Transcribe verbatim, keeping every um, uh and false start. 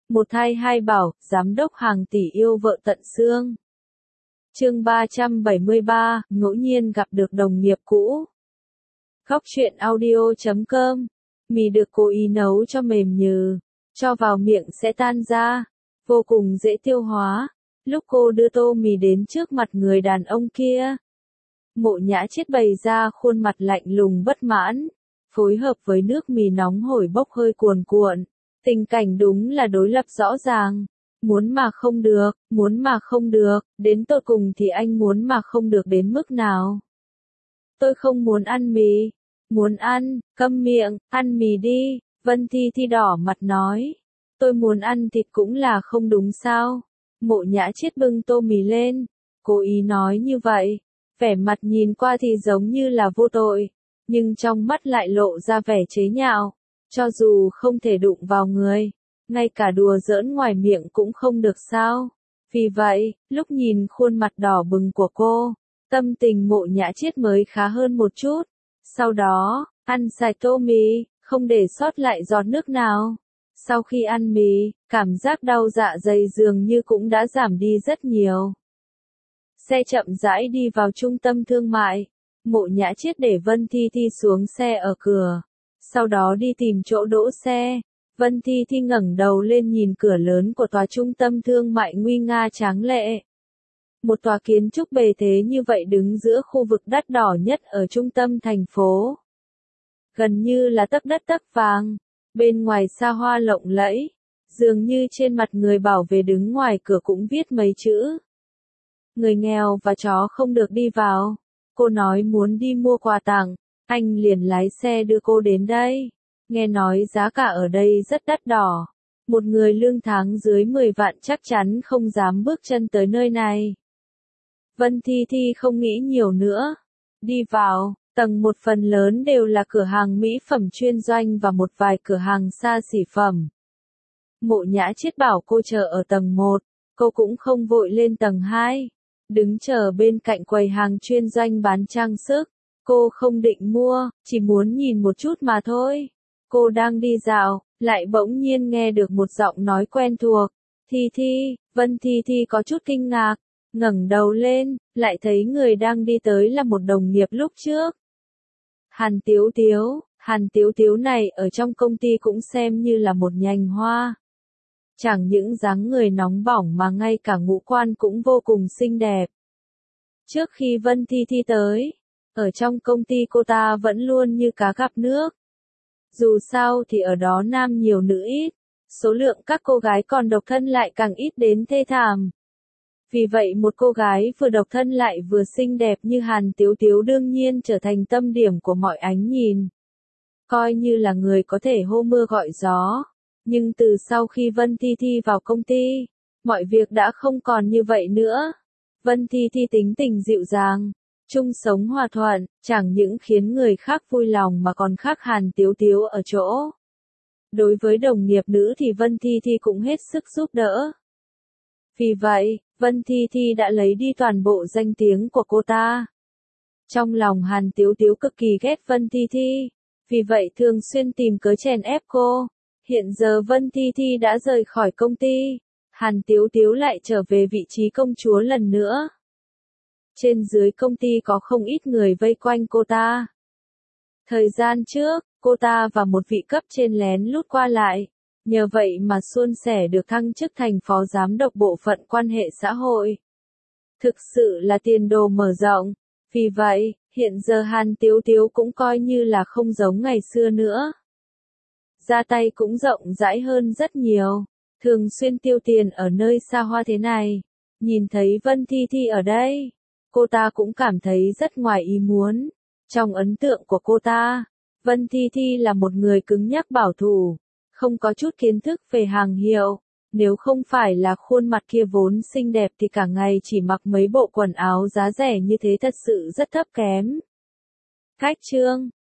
Một thai hai bảo, giám đốc hàng tỷ yêu vợ tận xương. Chương ba trăm bảy mươi ba, ngẫu nhiên gặp được đồng nghiệp cũ. Góc truyện audio chấm com. Mì được cố ý nấu cho mềm nhừ, cho vào miệng sẽ tan ra, vô cùng dễ tiêu hóa. Lúc cô đưa tô mì đến trước mặt người đàn ông kia, Mộ Nhã Chiết bày ra khuôn mặt lạnh lùng bất mãn, phối hợp với nước mì nóng hổi bốc hơi cuồn cuộn. Tình cảnh đúng là đối lập rõ ràng. Muốn mà không được, muốn mà không được, đến tột cùng thì anh muốn mà không được đến mức nào? Tôi không muốn ăn mì. Muốn ăn, câm miệng, ăn mì đi, Vân Thi Thi đỏ mặt nói. Tôi muốn ăn thịt cũng là không đúng sao? Mộ Nhã Chiết bưng tô mì lên, cố ý nói như vậy. Vẻ mặt nhìn qua thì giống như là vô tội, nhưng trong mắt lại lộ ra vẻ chế nhạo. Cho dù không thể đụng vào người, ngay cả đùa giỡn ngoài miệng cũng không được sao. Vì vậy, lúc nhìn khuôn mặt đỏ bừng của cô, tâm tình Mộ Nhã Chiết mới khá hơn một chút. Sau đó, ăn sạch tô mì, không để sót lại giọt nước nào. Sau khi ăn mì, cảm giác đau dạ dày dường như cũng đã giảm đi rất nhiều. Xe chậm rãi đi vào trung tâm thương mại. Mộ Nhã Chiết để Vân Thi Thi xuống xe ở cửa, sau đó đi tìm chỗ đỗ xe. Vân Thi Thi ngẩng đầu lên nhìn cửa lớn của tòa trung tâm thương mại nguy nga tráng lệ. Một tòa kiến trúc bề thế như vậy đứng giữa khu vực đắt đỏ nhất ở trung tâm thành phố. Gần như là tấc đất tấc vàng, bên ngoài xa hoa lộng lẫy, dường như trên mặt người bảo vệ đứng ngoài cửa cũng viết mấy chữ. Người nghèo và chó không được đi vào. Cô nói muốn đi mua quà tặng, anh liền lái xe đưa cô đến đây. Nghe nói giá cả ở đây rất đắt đỏ. Một người lương tháng dưới mười vạn chắc chắn không dám bước chân tới nơi này. Vân Thi Thi không nghĩ nhiều nữa. Đi vào, tầng một phần lớn đều là cửa hàng mỹ phẩm chuyên doanh và một vài cửa hàng xa xỉ phẩm. Mộ Nhã Chiết bảo cô chờ ở tầng một, cô cũng không vội lên tầng hai. Đứng chờ bên cạnh quầy hàng chuyên doanh bán trang sức. Cô không định mua, chỉ muốn nhìn một chút mà thôi. Cô đang đi dạo, lại bỗng nhiên nghe được một giọng nói quen thuộc. Thi Thi, Vân Thi Thi có chút kinh ngạc, ngẩng đầu lên, lại thấy người đang đi tới là một đồng nghiệp lúc trước. Hàn Tiếu Tiếu, Hàn Tiếu Tiếu này ở trong công ty cũng xem như là một nhành hoa. Chẳng những dáng người nóng bỏng mà ngay cả ngũ quan cũng vô cùng xinh đẹp. Trước khi Vân Thi Thi tới, ở trong công ty cô ta vẫn luôn như cá gặp nước. Dù sao thì ở đó nam nhiều nữ ít, số lượng các cô gái còn độc thân lại càng ít đến thê thảm. Vì vậy một cô gái vừa độc thân lại vừa xinh đẹp như Hàn Tiếu Tiếu đương nhiên trở thành tâm điểm của mọi ánh nhìn. Coi như là người có thể hô mưa gọi gió. Nhưng từ sau khi Vân Thi Thi vào công ty, mọi việc đã không còn như vậy nữa. Vân Thi Thi tính tình dịu dàng, chung sống hòa thuận, chẳng những khiến người khác vui lòng mà còn khác Hàn Tiếu Tiếu ở chỗ. Đối với đồng nghiệp nữ thì Vân Thi Thi cũng hết sức giúp đỡ. Vì vậy, Vân Thi Thi đã lấy đi toàn bộ danh tiếng của cô ta. Trong lòng Hàn Tiếu Tiếu cực kỳ ghét Vân Thi Thi, vì vậy thường xuyên tìm cớ chèn ép cô. Hiện giờ Vân Thi Thi đã rời khỏi công ty, Hàn Tiếu Tiếu lại trở về vị trí công chúa lần nữa. Trên dưới công ty có không ít người vây quanh cô ta. Thời gian trước, cô ta và một vị cấp trên lén lút qua lại, nhờ vậy mà suôn sẻ được thăng chức thành phó giám đốc bộ phận quan hệ xã hội. Thực sự là tiền đồ mở rộng, vì vậy, hiện giờ Hàn Tiếu Tiếu cũng coi như là không giống ngày xưa nữa. Ra tay cũng rộng rãi hơn rất nhiều, thường xuyên tiêu tiền ở nơi xa hoa thế này. Nhìn thấy Vân Thi Thi ở đây, cô ta cũng cảm thấy rất ngoài ý muốn. Trong ấn tượng của cô ta, Vân Thi Thi là một người cứng nhắc bảo thủ, không có chút kiến thức về hàng hiệu. Nếu không phải là khuôn mặt kia vốn xinh đẹp thì cả ngày chỉ mặc mấy bộ quần áo giá rẻ như thế thật sự rất thấp kém. Cách chương